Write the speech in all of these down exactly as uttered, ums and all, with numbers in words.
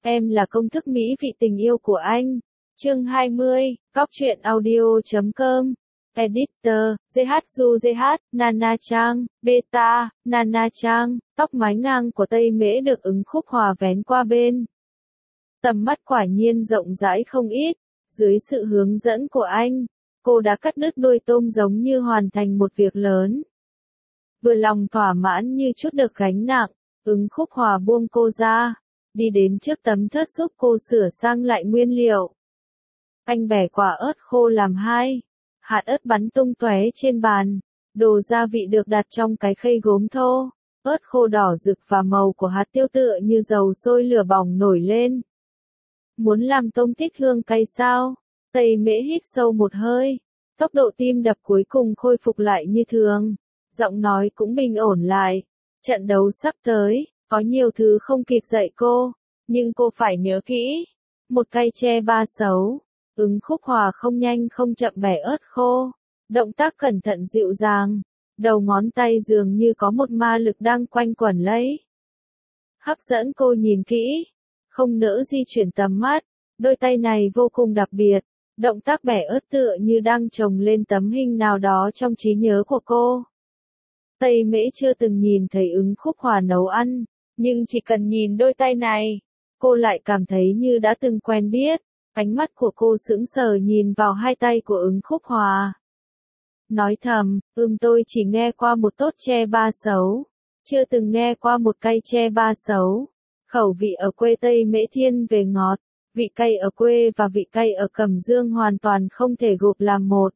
Em là công thức mỹ vị tình yêu của anh. Chương hai mươi, Góc truyện audio chấm com. Editor, giê hát du giê hát, Nana Trang, Beta, Nana Trang, tóc mái ngang của Tây Mễ được ứng khúc hòa vén qua bên. Tầm mắt quả nhiên rộng rãi không ít, dưới sự hướng dẫn của anh, cô đã cắt đứt đuôi tôm giống như hoàn thành một việc lớn. Vừa lòng thỏa mãn như chút được gánh nặng, ứng khúc hòa buông cô ra, đi đến trước tấm thớt giúp cô sửa sang lại nguyên liệu. Anh bẻ quả ớt khô làm hai, hạt ớt bắn tung tóe trên bàn, đồ gia vị được đặt trong cái khay gốm thô, ớt khô đỏ rực và màu của hạt tiêu tựa như dầu sôi lửa bỏng nổi lên. Muốn làm tôm thích hương cay sao? Tây Mễ hít sâu một hơi, tốc độ tim đập cuối cùng khôi phục lại như thường, giọng nói cũng bình ổn lại. Trận đấu sắp tới, có nhiều thứ không kịp dạy cô, nhưng cô phải nhớ kỹ. Một cây tre ba xấu, ứng khúc hòa không nhanh không chậm bẻ ớt khô, động tác cẩn thận dịu dàng, đầu ngón tay dường như có một ma lực đang quanh quẩn lấy. Hấp dẫn cô nhìn kỹ, không nỡ di chuyển tầm mắt, đôi tay này vô cùng đặc biệt, động tác bẻ ớt tựa như đang chồng lên tấm hình nào đó trong trí nhớ của cô. Tây Mễ chưa từng nhìn thấy ứng khúc hòa nấu ăn, nhưng chỉ cần nhìn đôi tay này, cô lại cảm thấy như đã từng quen biết. Ánh mắt của cô sững sờ nhìn vào hai tay của ứng khúc hòa. Nói thầm, ừm tôi chỉ nghe qua một tốt tre ba xấu, chưa từng nghe qua một cây tre ba xấu. Khẩu vị ở quê Tây Mễ thiên về ngọt, vị cay ở quê và vị cay ở Cẩm Dương hoàn toàn không thể gộp làm một.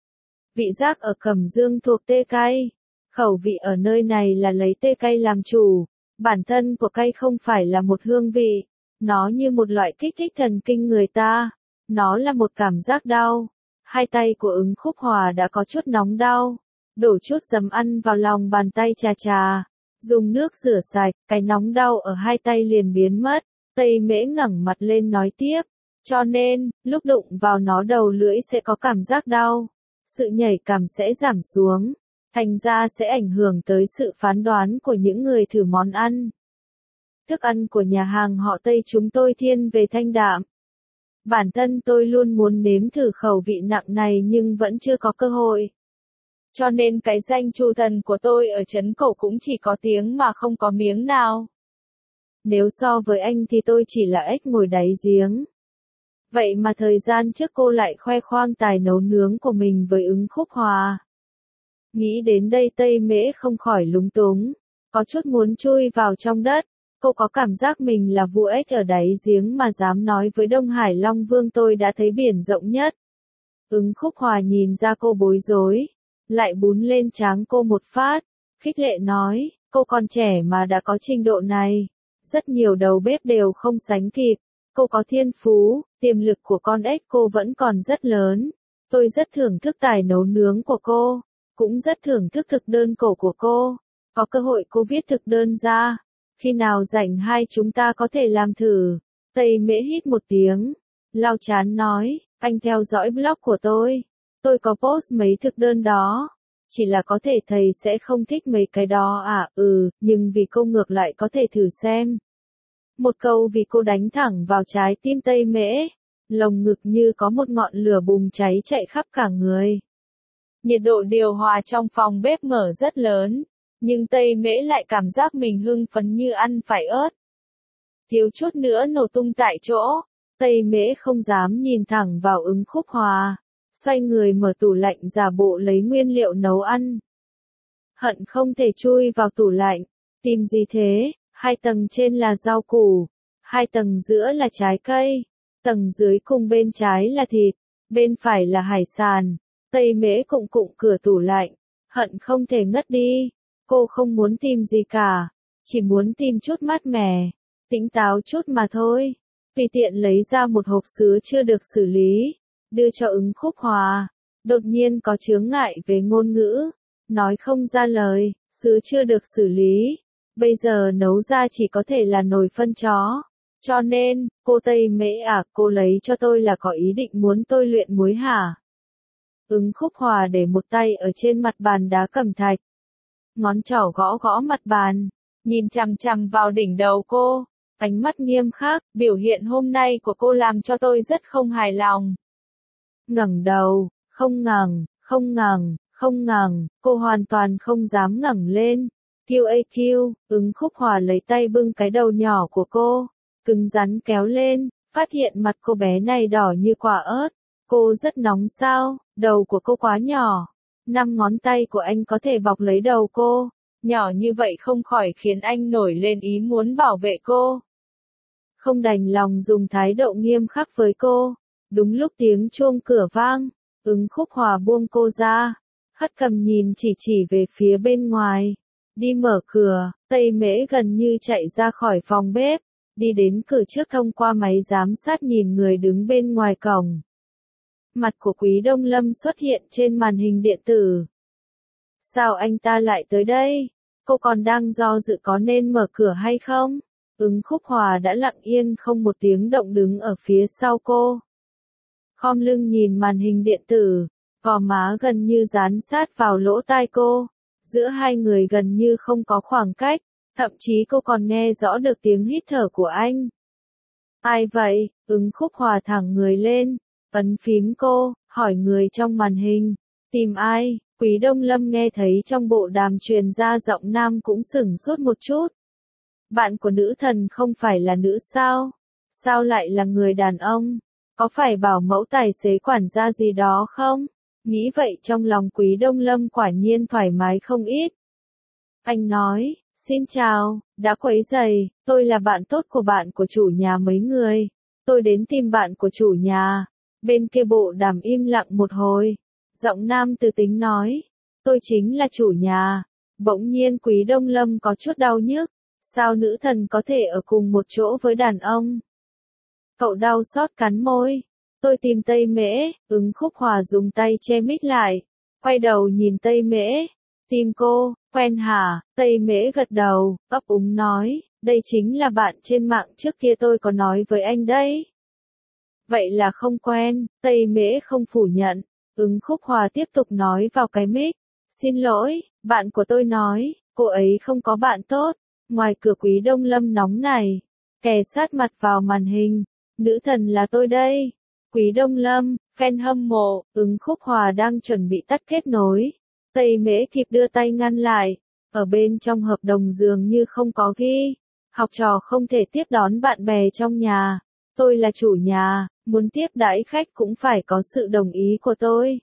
Vị giác ở Cẩm Dương thuộc tê cay, khẩu vị ở nơi này là lấy tê cay làm chủ, bản thân của cay không phải là một hương vị. Nó như một loại kích thích thần kinh người ta, nó là một cảm giác đau. Hai tay của ứng khúc hòa đã có chút nóng đau, đổ chút giấm ăn vào lòng bàn tay chà chà, dùng nước rửa sạch, cái nóng đau ở hai tay liền biến mất. Tây Mễ ngẩng mặt lên nói tiếp, cho nên, lúc đụng vào nó đầu lưỡi sẽ có cảm giác đau, sự nhảy cảm sẽ giảm xuống, thành ra sẽ ảnh hưởng tới sự phán đoán của những người thử món ăn. Thức ăn của nhà hàng họ Tây chúng tôi thiên về thanh đạm. Bản thân tôi luôn muốn nếm thử khẩu vị nặng này nhưng vẫn chưa có cơ hội. Cho nên cái danh Chu thần của tôi ở trấn Cổ cũng chỉ có tiếng mà không có miếng nào. Nếu so với anh thì tôi chỉ là ếch ngồi đáy giếng. Vậy mà thời gian trước cô lại khoe khoang tài nấu nướng của mình với ứng khúc hòa. Nghĩ đến đây Tây Mễ không khỏi lúng túng, có chút muốn chui vào trong đất. Cô có cảm giác mình là vua ếch ở đáy giếng mà dám nói với Đông Hải Long Vương tôi đã thấy biển rộng nhất. Ứng khúc hòa nhìn ra cô bối rối, lại bún lên trán cô một phát, khích lệ nói, cô còn trẻ mà đã có trình độ này, rất nhiều đầu bếp đều không sánh kịp, cô có thiên phú, tiềm lực của con ếch cô vẫn còn rất lớn, tôi rất thưởng thức tài nấu nướng của cô, cũng rất thưởng thức thực đơn cổ của cô, có cơ hội cô viết thực đơn ra. Khi nào rảnh hai chúng ta có thể làm thử. Tây Mễ hít một tiếng, lau chán nói, anh theo dõi blog của tôi. Tôi có post mấy thực đơn đó. Chỉ là có thể thầy sẽ không thích mấy cái đó à, ừ, nhưng vì cô ngược lại có thể thử xem. Một câu vì cô đánh thẳng vào trái tim Tây Mễ, lồng ngực như có một ngọn lửa bùng cháy chạy khắp cả người. Nhiệt độ điều hòa trong phòng bếp mở rất lớn. Nhưng Tây Mễ lại cảm giác mình hưng phấn như ăn phải ớt. Thiếu chút nữa nổ tung tại chỗ, Tây Mễ không dám nhìn thẳng vào ứng khúc hòa, xoay người mở tủ lạnh giả bộ lấy nguyên liệu nấu ăn. Hận không thể chui vào tủ lạnh, tìm gì thế, hai tầng trên là rau củ, hai tầng giữa là trái cây, tầng dưới cùng bên trái là thịt, bên phải là hải sản. Tây Mễ cụng cụng cửa tủ lạnh, hận không thể ngất đi. Cô không muốn tìm gì cả, chỉ muốn tìm chút mát mẻ, tỉnh táo chút mà thôi. Tùy tiện lấy ra một hộp sứa chưa được xử lý, đưa cho ứng khúc hòa. Đột nhiên có chướng ngại về ngôn ngữ, nói không ra lời, sứa chưa được xử lý. Bây giờ nấu ra chỉ có thể là nồi phân chó. Cho nên, cô Tây Mễ à, cô lấy cho tôi là có ý định muốn tôi luyện muối hả? Ứng khúc hòa để một tay ở trên mặt bàn đá cẩm thạch. Ngón trỏ gõ gõ mặt bàn, nhìn chằm chằm vào đỉnh đầu cô, ánh mắt nghiêm khắc, biểu hiện hôm nay của cô làm cho tôi rất không hài lòng. Ngẩng đầu, không ngẩng, không ngẩng, không ngẩng, cô hoàn toàn không dám ngẩng lên. quy a quy, Ứng Khúc Hòa lấy tay bưng cái đầu nhỏ của cô, cứng rắn kéo lên, phát hiện mặt cô bé này đỏ như quả ớt. Cô rất nóng sao, đầu của cô quá nhỏ. Năm ngón tay của anh có thể bọc lấy đầu cô, nhỏ như vậy không khỏi khiến anh nổi lên ý muốn bảo vệ cô. Không đành lòng dùng thái độ nghiêm khắc với cô. Đúng lúc tiếng chuông cửa vang, Ứng Khúc Hòa buông cô ra, hất cầm nhìn chỉ chỉ về phía bên ngoài. Đi mở cửa, Tây Mễ gần như chạy ra khỏi phòng bếp, đi đến cửa trước thông qua máy giám sát nhìn người đứng bên ngoài cổng. Mặt của Quý Đông Lâm xuất hiện trên màn hình điện tử. Sao anh ta lại tới đây? Cô còn đang do dự có nên mở cửa hay không? Ứng Khúc Hòa đã lặng yên không một tiếng động đứng ở phía sau cô. Khom lưng nhìn màn hình điện tử, gò má gần như dán sát vào lỗ tai cô. Giữa hai người gần như không có khoảng cách, thậm chí cô còn nghe rõ được tiếng hít thở của anh. Ai vậy? Ứng Khúc Hòa thẳng người lên, ấn phím cô, hỏi người trong màn hình. Tìm ai? Quý Đông Lâm nghe thấy trong bộ đàm truyền ra giọng nam cũng sửng sốt một chút. Bạn của nữ thần không phải là nữ sao? Sao lại là người đàn ông? Có phải bảo mẫu tài xế quản gia gì đó không? Nghĩ vậy trong lòng Quý Đông Lâm quả nhiên thoải mái không ít. Anh nói, xin chào, đã quấy rầy, tôi là bạn tốt của bạn của chủ nhà mấy người. Tôi đến tìm bạn của chủ nhà. Bên kia bộ đàm im lặng một hồi. Giọng nam từ tính nói, tôi chính là chủ nhà. Bỗng nhiên Quý Đông Lâm có chút đau nhức. Sao nữ thần có thể ở cùng một chỗ với đàn ông? Cậu đau xót cắn môi. Tôi tìm Tây Mễ, Ứng Khúc Hòa dùng tay che mít lại. Quay đầu nhìn Tây Mễ. Tìm cô, quen hả? Tây Mễ gật đầu, ấp úng nói, đây chính là bạn trên mạng trước kia tôi có nói với anh đấy. Vậy là không quen, Tây Mễ không phủ nhận. Ứng Khúc Hòa tiếp tục nói vào cái mic. Xin lỗi, bạn của tôi nói, cô ấy không có bạn tốt. Ngoài cửa Quý Đông Lâm nóng này, kề sát mặt vào màn hình. Nữ thần là tôi đây. Quý Đông Lâm, fan hâm mộ, Ứng Khúc Hòa đang chuẩn bị tắt kết nối. Tây Mễ kịp đưa tay ngăn lại. Ở bên trong hợp đồng dường như không có ghi. Học trò không thể tiếp đón bạn bè trong nhà. Tôi là chủ nhà, muốn tiếp đãi khách cũng phải có sự đồng ý của tôi.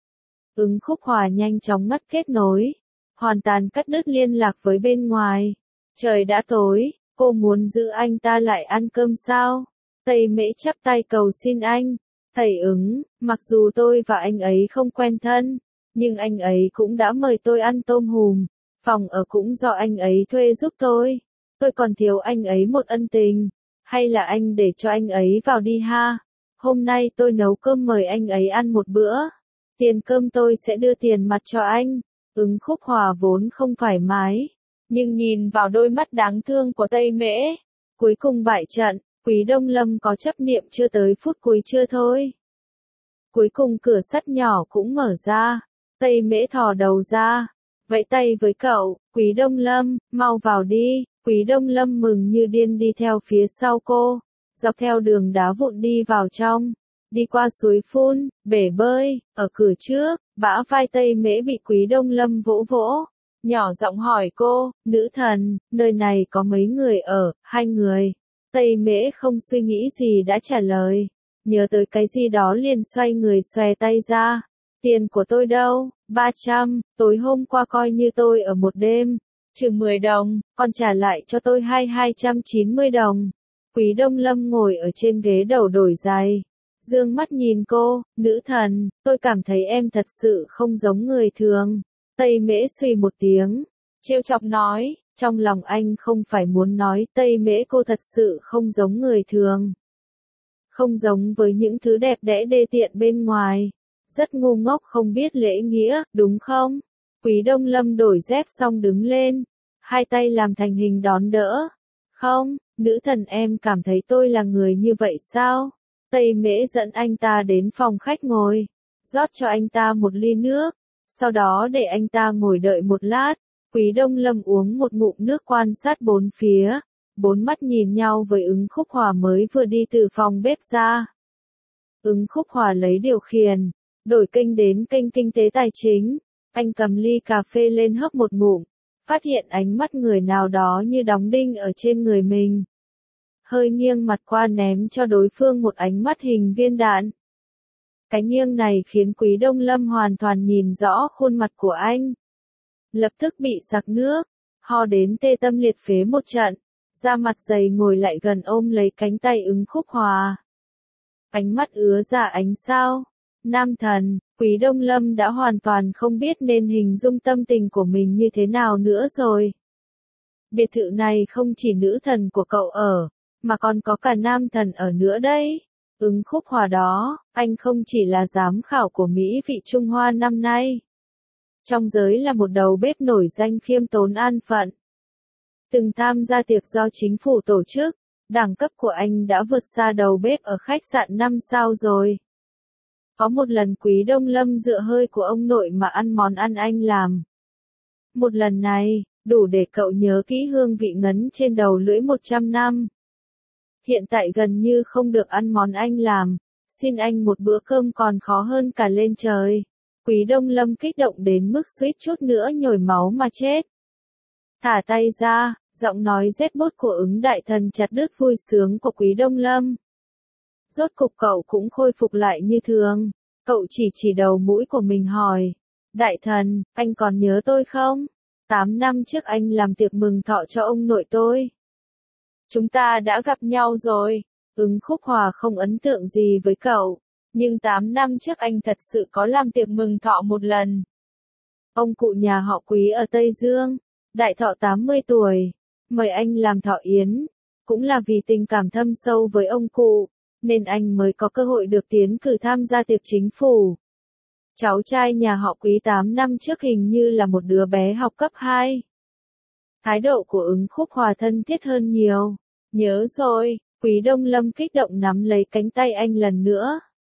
Ứng Khúc Hòa nhanh chóng ngắt kết nối. Hoàn toàn cắt đứt liên lạc với bên ngoài. Trời đã tối, cô muốn giữ anh ta lại ăn cơm sao? Tây Mễ chắp tay cầu xin anh. Thầy Ứng, mặc dù tôi và anh ấy không quen thân, nhưng anh ấy cũng đã mời tôi ăn tôm hùm. Phòng ở cũng do anh ấy thuê giúp tôi. Tôi còn thiếu anh ấy một ân tình. Hay là anh để cho anh ấy vào đi ha? Hôm nay tôi nấu cơm mời anh ấy ăn một bữa. Tiền cơm tôi sẽ đưa tiền mặt cho anh. Ứng Khúc Hòa vốn không thoải mái. Nhưng nhìn vào đôi mắt đáng thương của Tây Mễ. Cuối cùng bại trận, Quý Đông Lâm có chấp niệm chưa tới phút cuối chưa thôi. Cuối cùng cửa sắt nhỏ cũng mở ra. Tây Mễ thò đầu ra. Vẫy tay với cậu, Quý Đông Lâm, mau vào đi. Quý Đông Lâm mừng như điên đi theo phía sau cô. Dọc theo đường đá vụn đi vào trong. Đi qua suối phun, bể bơi, ở cửa trước, bã vai Tây Mễ bị Quý Đông Lâm vỗ vỗ. Nhỏ giọng hỏi cô, nữ thần, nơi này có mấy người ở? Hai người. Tây Mễ không suy nghĩ gì đã trả lời. Nhớ tới cái gì đó liền xoay người xòe tay ra. Tiền của tôi đâu? ba trăm, tối hôm qua coi như tôi ở một đêm. Chừng mười đồng, con trả lại cho tôi hai hai trăm chín mươi đồng. Quý Đông Lâm ngồi ở trên ghế đầu đổi giày. Dương mắt nhìn cô, nữ thần, tôi cảm thấy em thật sự không giống người thường. Tây Mễ suy một tiếng, trêu chọc nói, trong lòng anh không phải muốn nói Tây Mễ cô thật sự không giống người thường. Không giống với những thứ đẹp đẽ đê tiện bên ngoài. Rất ngu ngốc không biết lễ nghĩa, đúng không? Quý Đông Lâm đổi dép xong đứng lên. Hai tay làm thành hình đón đỡ. Không, nữ thần em cảm thấy tôi là người như vậy sao? Tây Mễ dẫn anh ta đến phòng khách ngồi. Rót cho anh ta một ly nước. Sau đó để anh ta ngồi đợi một lát. Quý Đông Lâm uống một ngụm nước quan sát bốn phía. bốn mắt nhìn nhau với Ứng Khúc Hòa mới vừa đi từ phòng bếp ra. Ứng Khúc Hòa lấy điều khiển, đổi kênh đến kênh kinh tế tài chính, anh cầm ly cà phê lên hớp một ngụm, phát hiện ánh mắt người nào đó như đóng đinh ở trên người mình. Hơi nghiêng mặt qua ném cho đối phương một ánh mắt hình viên đạn. Cái nghiêng này khiến Quý Đông Lâm hoàn toàn nhìn rõ khuôn mặt của anh. Lập tức bị sặc nước, ho đến tê tâm liệt phế một trận, da mặt dày ngồi lại gần ôm lấy cánh tay Ứng Khúc Hòa. Ánh mắt ứa ra ánh sao. Nam thần, Quý Đông Lâm đã hoàn toàn không biết nên hình dung tâm tình của mình như thế nào nữa rồi. Biệt thự này không chỉ nữ thần của cậu ở, mà còn có cả nam thần ở nữa đấy. Ứng Khúc Hòa đó, anh không chỉ là giám khảo của Mỹ vị Trung Hoa năm nay. Trong giới là một đầu bếp nổi danh khiêm tốn an phận. Từng tham gia tiệc do chính phủ tổ chức, đẳng cấp của anh đã vượt xa đầu bếp ở khách sạn năm sao rồi. Có một lần Quý Đông Lâm dựa hơi của ông nội mà ăn món ăn anh làm. Một lần này, đủ để cậu nhớ kỹ hương vị ngấn trên đầu lưỡi một trăm năm. Hiện tại gần như không được ăn món anh làm, xin anh một bữa cơm còn khó hơn cả lên trời. Quý Đông Lâm kích động đến mức suýt chút nữa nhồi máu mà chết. Thả tay ra, giọng nói rét bút của Ứng Đại Thần chặt đứt vui sướng của Quý Đông Lâm. Rốt cục cậu cũng khôi phục lại như thường, cậu chỉ chỉ đầu mũi của mình hỏi. Đại Thần, anh còn nhớ tôi không? Tám năm trước anh làm tiệc mừng thọ cho ông nội tôi. Chúng ta đã gặp nhau rồi. Ứng Khúc Hòa không ấn tượng gì với cậu, nhưng tám năm trước anh thật sự có làm tiệc mừng thọ một lần. Ông cụ nhà họ Quý ở Tây Dương, đại thọ tám mươi tuổi, mời anh làm thọ yến. Cũng là vì tình cảm thâm sâu với ông cụ, nên anh mới có cơ hội được tiến cử tham gia tiệc chính phủ. Cháu trai nhà họ Quý tám năm trước hình như là một đứa bé học cấp hai. Thái độ của Ứng Khúc Hòa thân thiết hơn nhiều. Nhớ rồi, Quý Đông Lâm kích động nắm lấy cánh tay anh lần nữa.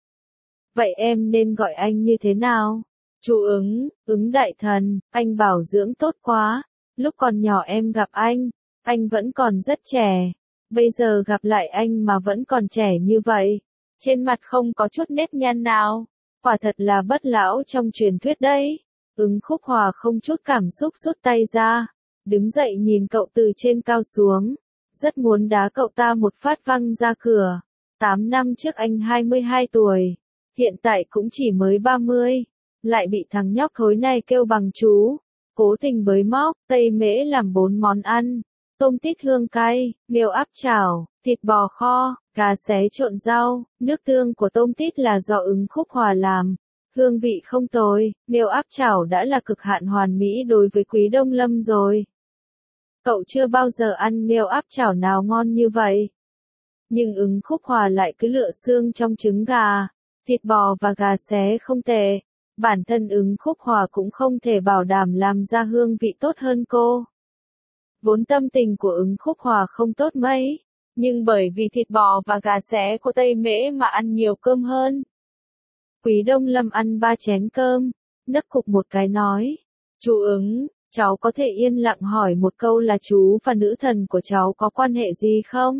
Vậy em nên gọi anh như thế nào? Chú Ứng, Ứng Đại Thần, anh bảo dưỡng tốt quá. Lúc còn nhỏ em gặp anh, anh vẫn còn rất trẻ. Bây giờ gặp lại anh mà vẫn còn trẻ như vậy. Trên mặt không có chút nếp nhăn nào. Quả thật là bất lão trong truyền thuyết đấy. Ứng Khúc Hòa không chút cảm xúc rút tay ra. Đứng dậy nhìn cậu từ trên cao xuống. Rất muốn đá cậu ta một phát văng ra cửa. Tám năm trước anh hai mươi hai tuổi. Hiện tại cũng chỉ mới ba mươi. Lại bị thằng nhóc thối này kêu bằng chú. Cố tình bới móc, Tây Mễ làm bốn món ăn. Tôm tít hương cay, nghêu áp chảo, thịt bò kho, cà xé trộn rau. Nước tương của tôm tít là do Ứng Khúc Hòa làm. Hương vị không tồi, nghêu áp chảo đã là cực hạn hoàn mỹ đối với Quý Đông Lâm rồi. Cậu chưa bao giờ ăn nghêu áp chảo nào ngon như vậy. Nhưng Ứng Khúc Hòa lại cứ lựa xương trong trứng gà, thịt bò và gà xé không tệ. Bản thân Ứng Khúc Hòa cũng không thể bảo đảm làm ra hương vị tốt hơn cô. Vốn tâm tình của Ứng Khúc Hòa không tốt mấy, nhưng bởi vì thịt bò và gà xé của Tây Mễ mà ăn nhiều cơm hơn. Quý Đông Lâm ăn ba chén cơm, nấc cục một cái nói. Chú Ứng, cháu có thể yên lặng hỏi một câu là chú và nữ thần của cháu có quan hệ gì không?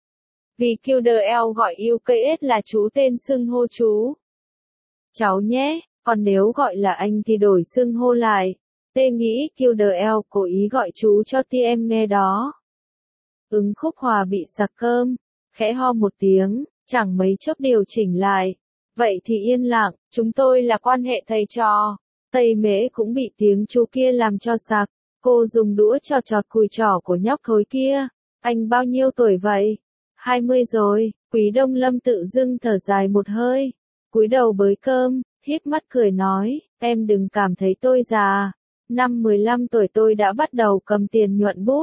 Vì Q D L gọi U K S là chú tên xưng hô chú. Cháu nhé, còn nếu gọi là anh thì đổi xưng hô lại. Tê nghĩ Q D L cố ý gọi chú cho ti em nghe đó. Ứng Khúc Hòa bị sặc cơm, khẽ ho một tiếng, chẳng mấy chốc điều chỉnh lại. Vậy thì yên lặng, chúng tôi là quan hệ thầy trò. Tây Mễ cũng bị tiếng chú kia làm cho sặc. Cô dùng đũa chọt chọt cùi trỏ của nhóc thối kia. Anh bao nhiêu tuổi vậy? hai mươi rồi. Quý Đông Lâm tự dưng thở dài một hơi. Cúi đầu bới cơm, híp mắt cười nói, em đừng cảm thấy tôi già. Năm mười lăm tuổi tôi đã bắt đầu cầm tiền nhuận bút.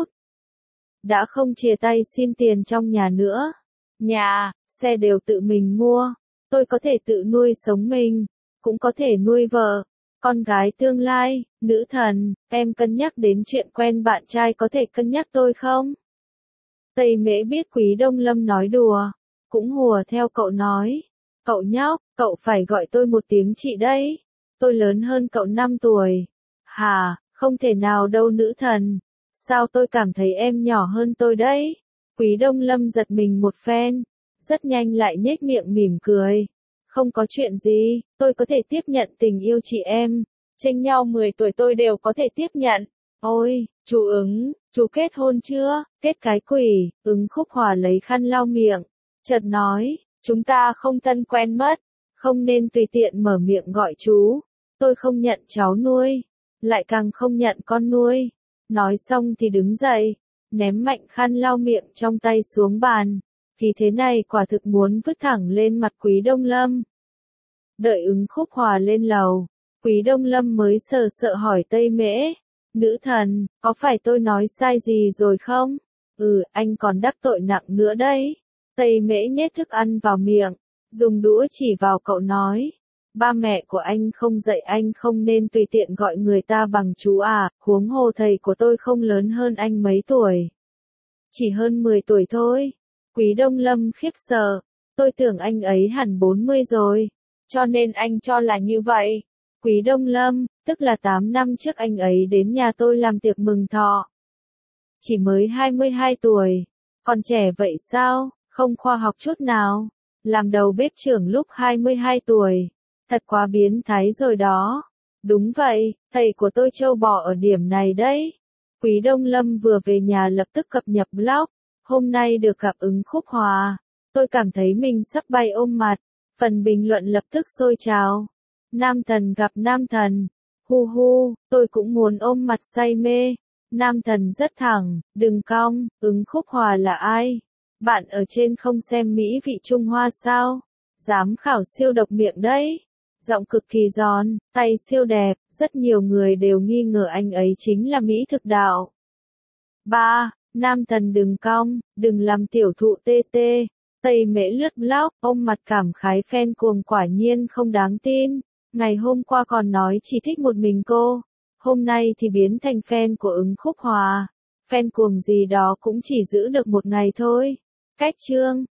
Đã không chia tay xin tiền trong nhà nữa. Nhà, xe đều tự mình mua. Tôi có thể tự nuôi sống mình. Cũng có thể nuôi vợ, con gái tương lai. Nữ thần, em cân nhắc đến chuyện quen bạn trai có thể cân nhắc tôi không? Tây Mễ biết Quý Đông Lâm nói đùa. Cũng hùa theo cậu nói. Cậu nhóc, cậu phải gọi tôi một tiếng chị đấy. Tôi lớn hơn cậu năm tuổi. Hà, không thể nào đâu nữ thần. Sao tôi cảm thấy em nhỏ hơn tôi đấy? Quý Đông Lâm giật mình một phen, rất nhanh lại nhếch miệng mỉm cười. Không có chuyện gì, tôi có thể tiếp nhận tình yêu chị em. Chênh nhau mười tuổi tôi đều có thể tiếp nhận. Ôi, chú Ứng, chú kết hôn chưa? Kết cái quỷ. Ứng Khúc Hòa lấy khăn lau miệng, chợt nói, chúng ta không thân quen mất, không nên tùy tiện mở miệng gọi chú. Tôi không nhận cháu nuôi, lại càng không nhận con nuôi. Nói xong thì đứng dậy, ném mạnh khăn lau miệng trong tay xuống bàn. Vì thế này quả thực muốn vứt thẳng lên mặt Quý Đông Lâm. Đợi Ứng Khúc Hòa lên lầu, Quý Đông Lâm mới sờ sợ hỏi Tây Mễ, nữ thần, có phải tôi nói sai gì rồi không? Ừ, anh còn đắc tội nặng nữa đấy. Tây Mễ nhét thức ăn vào miệng, dùng đũa chỉ vào cậu nói, ba mẹ của anh không dạy anh không nên tùy tiện gọi người ta bằng chú à, huống hồ thầy của tôi không lớn hơn anh mấy tuổi. Chỉ hơn mười tuổi thôi. Quý Đông Lâm khiếp sợ, tôi tưởng anh ấy hẳn bốn mươi rồi, cho nên anh cho là như vậy. Quý Đông Lâm, tức là tám năm trước anh ấy đến nhà tôi làm tiệc mừng thọ. Chỉ mới hai mươi hai tuổi, còn trẻ vậy sao, không khoa học chút nào. Làm đầu bếp trưởng lúc hai mươi hai tuổi, thật quá biến thái rồi đó. Đúng vậy, thầy của tôi trâu bò ở điểm này đấy. Quý Đông Lâm vừa về nhà lập tức cập nhật blog. Hôm nay được gặp Ứng Khúc Hòa, tôi cảm thấy mình sắp bay ôm mặt. Phần bình luận lập tức sôi trào. Nam thần gặp nam thần. Hu hu, tôi cũng muốn ôm mặt say mê. Nam thần rất thẳng, đừng cong. Ứng Khúc Hòa là ai? Bạn ở trên không xem Mỹ vị Trung Hoa sao? Giám khảo siêu độc miệng đấy. Giọng cực kỳ giòn, tay siêu đẹp, rất nhiều người đều nghi ngờ anh ấy chính là Mỹ thực đạo. ba. Nam thần đừng cong, đừng làm tiểu thụ tê tê. Tây Mễ lướt blog, ông mặt cảm khái fan cuồng quả nhiên không đáng tin. Ngày hôm qua còn nói chỉ thích một mình cô, hôm nay thì biến thành fan của Ứng Khúc Hòa. Fan cuồng gì đó cũng chỉ giữ được một ngày thôi. Cách chương